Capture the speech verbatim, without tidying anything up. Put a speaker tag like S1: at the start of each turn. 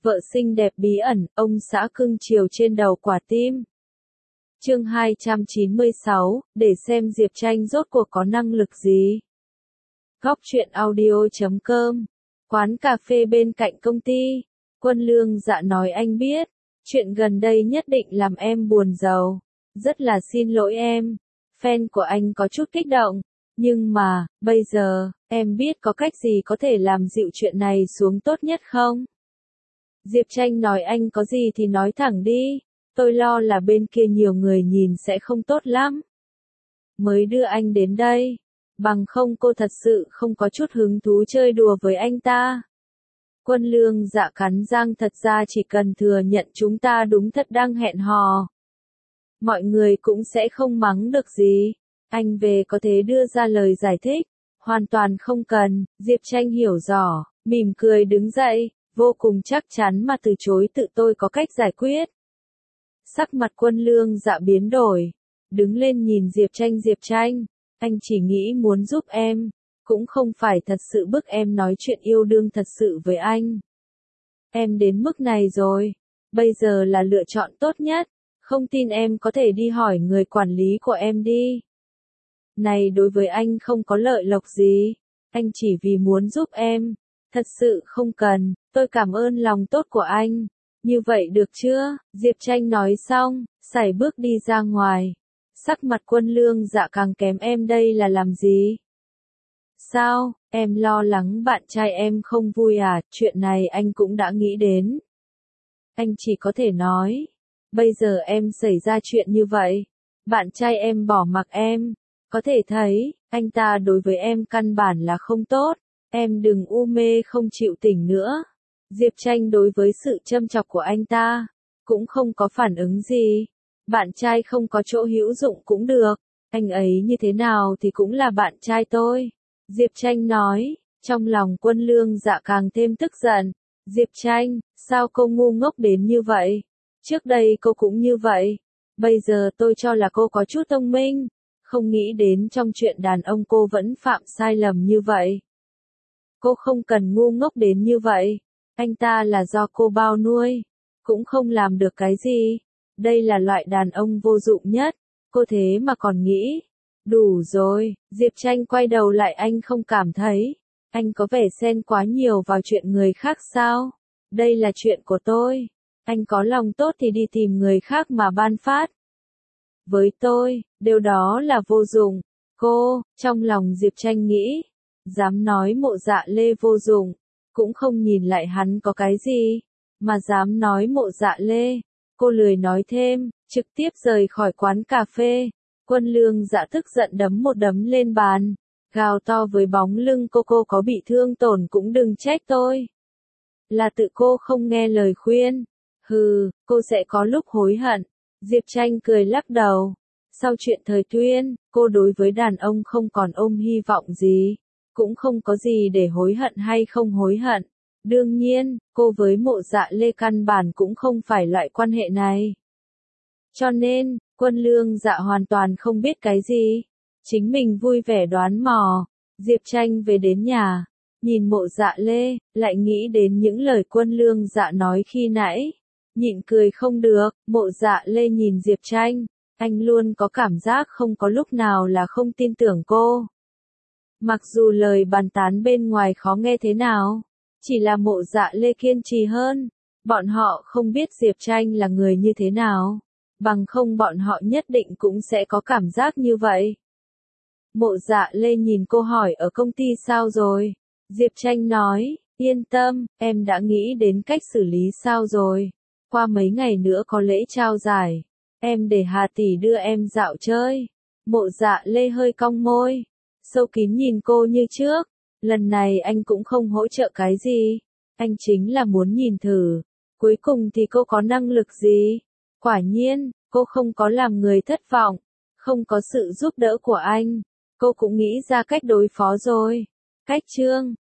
S1: Vợ xinh đẹp bí ẩn, ông xã cưng chiều trên đầu quả tim. Chương hai trăm chín mươi sáu, để xem Diệp Tranh rốt cuộc có năng lực gì. Góc truyện audio chấm com. Quán cà phê bên cạnh công ty. Quân Lương Dạ nói anh biết, chuyện gần đây nhất định làm em buồn rầu. Rất là xin lỗi em. Fan của anh có chút kích động. Nhưng mà, bây giờ, em biết có cách gì có thể làm dịu chuyện này xuống tốt nhất không? Diệp Tranh nói anh có gì thì nói thẳng đi. Tôi lo là bên kia nhiều người nhìn sẽ không tốt lắm. Mới đưa anh đến đây. Bằng không cô thật sự không có chút hứng thú chơi đùa với anh ta. Quân Lương Dạ cắn răng, thật ra chỉ cần thừa nhận chúng ta đúng thật đang hẹn hò. Mọi người cũng sẽ không mắng được gì. Anh về có thể đưa ra lời giải thích. Hoàn toàn không cần. Diệp Tranh hiểu rõ, mỉm cười đứng dậy, vô cùng chắc chắn mà từ chối tự tôi có cách giải quyết. Sắc mặt Quân Lương Dạ biến đổi. Đứng lên nhìn Diệp Tranh. Diệp Tranh, anh chỉ nghĩ muốn giúp em. Cũng không phải thật sự bức em nói chuyện yêu đương thật sự với anh. Em đến mức này rồi. Bây giờ là lựa chọn tốt nhất. Không tin em có thể đi hỏi người quản lý của em đi. Này đối với anh không có lợi lộc gì. Anh chỉ vì muốn giúp em. Thật sự không cần. Tôi cảm ơn lòng tốt của anh. Như vậy được chưa? Diệp Tranh nói xong, sải bước đi ra ngoài. Sắc mặt Quân Lương Dạ càng kém. Em đây là làm gì? Sao, em lo lắng bạn trai em không vui à? Chuyện này anh cũng đã nghĩ đến. Anh chỉ có thể nói. Bây giờ em xảy ra chuyện như vậy. Bạn trai em bỏ mặc em. Có thể thấy, anh ta đối với em căn bản là không tốt. Em đừng u mê không chịu tỉnh nữa. Diệp Tranh đối với sự châm chọc của anh ta, cũng không có phản ứng gì. Bạn trai không có chỗ hữu dụng cũng được. Anh ấy như thế nào thì cũng là bạn trai tôi. Diệp Tranh nói, trong lòng Quân Lương Dạ càng thêm tức giận. Diệp Tranh, sao cô ngu ngốc đến như vậy? Trước đây cô cũng như vậy. Bây giờ tôi cho là cô có chút thông minh. Không nghĩ đến trong chuyện đàn ông cô vẫn phạm sai lầm như vậy. Cô không cần ngu ngốc đến như vậy. Anh ta là do cô bao nuôi. Cũng không làm được cái gì. Đây là loại đàn ông vô dụng nhất. Cô thế mà còn nghĩ. Đủ rồi. Diệp Tranh quay đầu lại. Anh không cảm thấy. Anh có vẻ xen quá nhiều vào chuyện người khác sao? Đây là chuyện của tôi. Anh có lòng tốt thì đi tìm người khác mà ban phát. Với tôi, điều đó là vô dụng. Cô, trong lòng Diệp Tranh nghĩ. Dám nói Mộ Dạ Lê vô dụng. Cũng không nhìn lại hắn có cái gì. Mà dám nói Mộ Dạ Lê. Cô lười nói thêm, trực tiếp rời khỏi quán cà phê. Quân Lương Dạ tức giận đấm một đấm lên bàn. Gào to với bóng lưng cô. Cô có bị thương tổn cũng đừng trách tôi. Là tự cô không nghe lời khuyên. Hừ, cô sẽ có lúc hối hận. Diệp Tranh cười lắc đầu. Sau chuyện thời Tuyên, cô đối với đàn ông không còn ôm hy vọng gì. Cũng không có gì để hối hận hay không hối hận. Đương nhiên, cô với Mộ Dạ Lê căn bản cũng không phải loại quan hệ này. Cho nên, Quân Lương Dạ hoàn toàn không biết cái gì. Chính mình vui vẻ đoán mò. Diệp Tranh về đến nhà. Nhìn Mộ Dạ Lê, lại nghĩ đến những lời Quân Lương Dạ nói khi nãy. Nhịn cười không được. Mộ Dạ Lê nhìn Diệp Tranh. Anh luôn có cảm giác không có lúc nào là không tin tưởng cô. Mặc dù lời bàn tán bên ngoài khó nghe thế nào. Chỉ là Mộ Dạ Lê kiên trì hơn. Bọn họ không biết Diệp Tranh là người như thế nào. Bằng không bọn họ nhất định cũng sẽ có cảm giác như vậy. Mộ Dạ Lê nhìn cô hỏi ở công ty sao rồi? Diệp Tranh nói, yên tâm, em đã nghĩ đến cách xử lý sao rồi. Qua mấy ngày nữa có lễ trao giải. Em để Hà tỷ đưa em dạo chơi. Mộ Dạ Lê hơi cong môi. Sâu kín nhìn cô như trước. Lần này anh cũng không hỗ trợ cái gì. Anh chính là muốn nhìn thử. Cuối cùng thì cô có năng lực gì? Quả nhiên, cô không có làm người thất vọng. Không có sự giúp đỡ của anh. Cô cũng nghĩ ra cách đối phó rồi. Cách chương